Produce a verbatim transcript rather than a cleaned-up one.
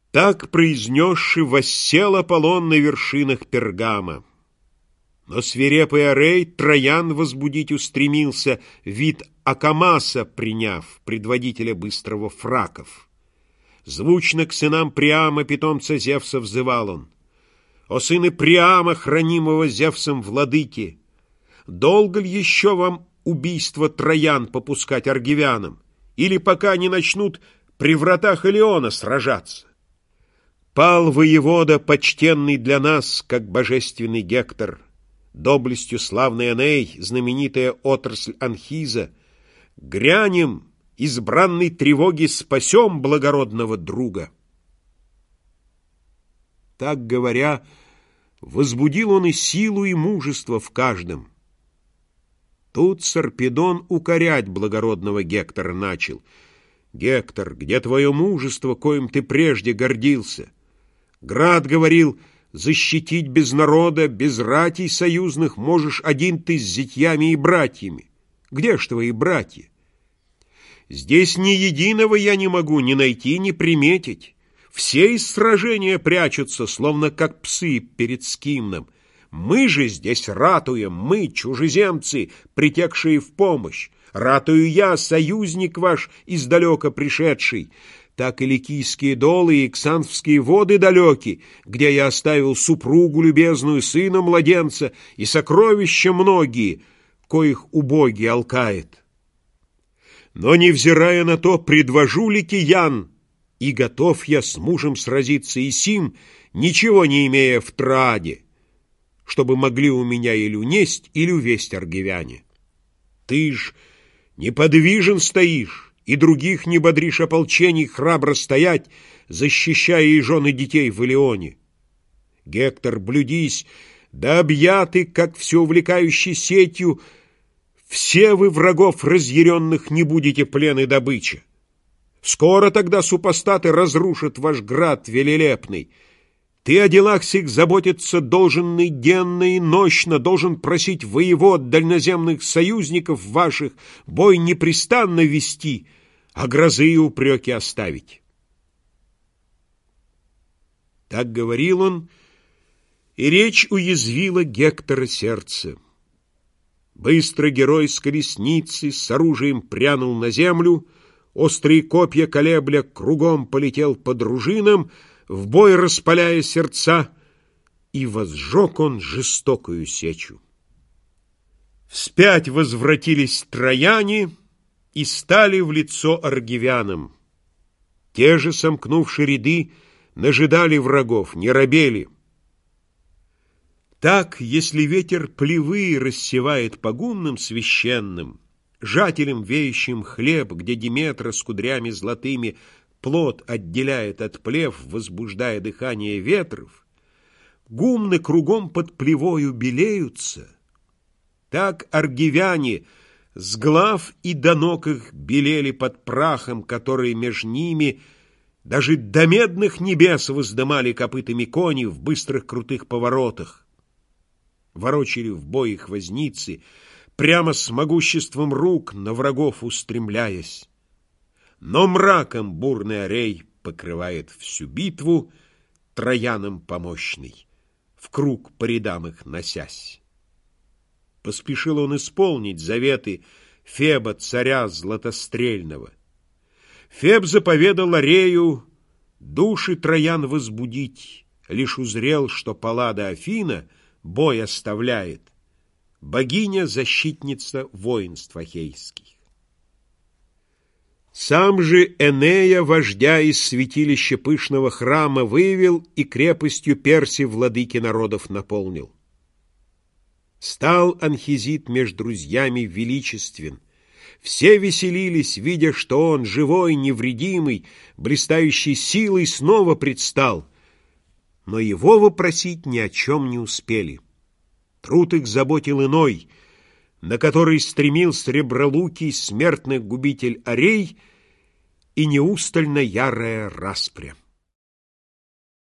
Так произнесши, воссел Аполлон на вершинах Пергама. Но свирепый Арей Троян возбудить устремился, вид Акамаса приняв, предводителя быстрого фраков. Звучно к сынам Приама, питомца Зевса, взывал он: «О сыны Приама, хранимого Зевсом владыки! Долго ли еще вам убийство Троян попускать аргивянам? Или пока не начнут при вратах Илиона сражаться? Пал воевода, почтенный для нас, как божественный Гектор, доблестью славный Эней, знаменитая отрасль Анхиза. Грянем, избранной тревоги спасем благородного друга». Так говоря, возбудил он и силу, и мужество в каждом. Тут Сарпедон укорять благородного Гектора начал: «Гектор, где твое мужество, коим ты прежде гордился? Град говорил, защитить без народа, без ратей союзных можешь один ты с зятьями и братьями. Где ж твои братья? Здесь ни единого я не могу ни найти, ни приметить. Все из сражения прячутся, словно как псы перед скимном. Мы же здесь ратуем, мы, чужеземцы, притекшие в помощь. Ратую я, союзник ваш, издалека пришедший. Так и ликийские долы, и ксанфские воды далеки, где я оставил супругу любезную, сына младенца, и сокровища многие, коих убогий алкает. Но, невзирая на то, предвожу ликиян, и готов я с мужем сразиться и сим, ничего не имея в Троаде, чтобы могли у меня или унесть, или увесть аргивяне. Ты ж неподвижен стоишь, и других не бодришь ополчений храбро стоять, защищая и жен и детей в Илионе. Гектор, блюдись, да объяты, как все увлекающей сетью, все вы врагов разъяренных не будете плен и добыча. Скоро тогда супостаты разрушат ваш град велелепный. Ты о делах сих заботиться должен и денно, и нощно, должен просить воевод, дальноземных союзников ваших, бой непрестанно вести, а грозы и упреки оставить». Так говорил он, и речь уязвила Гектора сердце. Быстро герой с колесницей с оружием прянул на землю, острые копья колебля кругом полетел по дружинам, в бой распаляя сердца, и возжег он жестокую сечу. Вспять возвратились трояне и стали в лицо аргивянам. Те же, сомкнувши ряды, нажидали врагов, не робели. Так, если ветер плевы рассевает по гумнам священным, жателям веющим хлеб, где Диметра с кудрями золотыми плод отделяет от плев, возбуждая дыхание ветров, гумны кругом под плевою белеются, так аргивяне с глав и до ног их белели под прахом, который меж ними даже до медных небес воздымали копытами кони в быстрых крутых поворотах. Ворочали в бой их возницы, прямо с могуществом рук на врагов устремляясь. Но мраком бурный Арей покрывает всю битву, троянам помощный, в круг по рядам их носясь. Поспешил он исполнить заветы Феба, царя златострельного. Феб заповедал Арею души троян возбудить, лишь узрел, что Паллада Афина бой оставляет, богиня-защитница воинств ахейских. Сам же Энея, вождя из святилища пышного храма, вывел и крепостью Перси владыки народов наполнил. Стал Анхизит меж друзьями величествен. Все веселились, видя, что он, живой, невредимый, блистающий силой, снова предстал. Но его вопросить ни о чем не успели. Труд их заботил иной, на который стремил сребролукий смертный губитель Арей и неустально ярая распря.